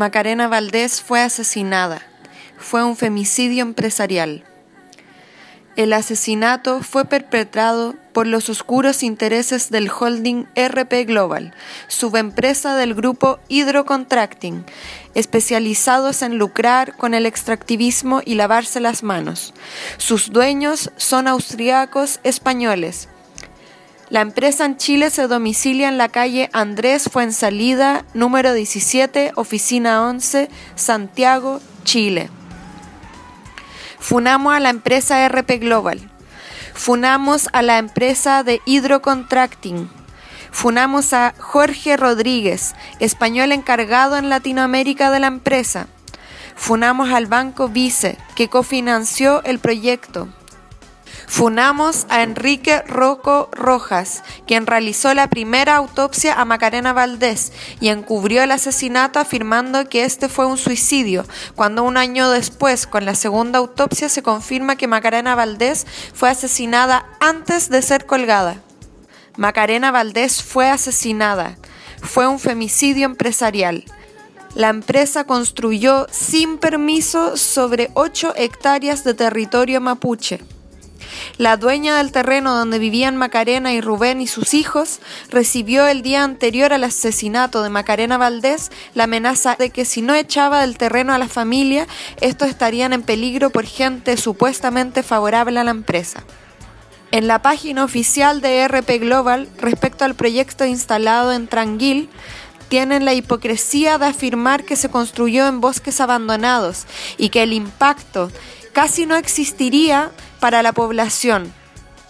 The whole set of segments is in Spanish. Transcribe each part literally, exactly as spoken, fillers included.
Macarena Valdés fue asesinada. Fue un femicidio empresarial. El asesinato fue perpetrado por los oscuros intereses del holding R P Global, subempresa del grupo Hydrocontracting, especializados en lucrar con el extractivismo y lavarse las manos. Sus dueños son austríacos españoles. La empresa en Chile se domicilia en la calle Andrés Fuensalida, número diecisiete, oficina once, Santiago, Chile. Funamos a la empresa R P Global. Funamos a la empresa de Hydrocontracting. Funamos a Jorge Rodríguez, español encargado en Latinoamérica de la empresa. Funamos al Banco Vice, que cofinanció el proyecto. Funamos a Enrique Rocco Rojas, quien realizó la primera autopsia a Macarena Valdés y encubrió el asesinato afirmando que este fue un suicidio, cuando un año después, con la segunda autopsia, se confirma que Macarena Valdés fue asesinada antes de ser colgada. Macarena Valdés fue asesinada. Fue un femicidio empresarial. La empresa construyó sin permiso sobre ocho hectáreas de territorio mapuche. La dueña del terreno donde vivían Macarena y Rubén y sus hijos recibió el día anterior al asesinato de Macarena Valdés la amenaza de que si no echaba del terreno a la familia, estos estarían en peligro por gente supuestamente favorable a la empresa. En la página oficial de R P Global, respecto al proyecto instalado en Tranguil, tienen la hipocresía de afirmar que se construyó en bosques abandonados y que el impacto casi no existiría para la población.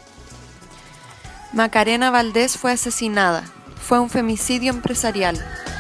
Macarena Valdés fue asesinada. Fue un femicidio empresarial.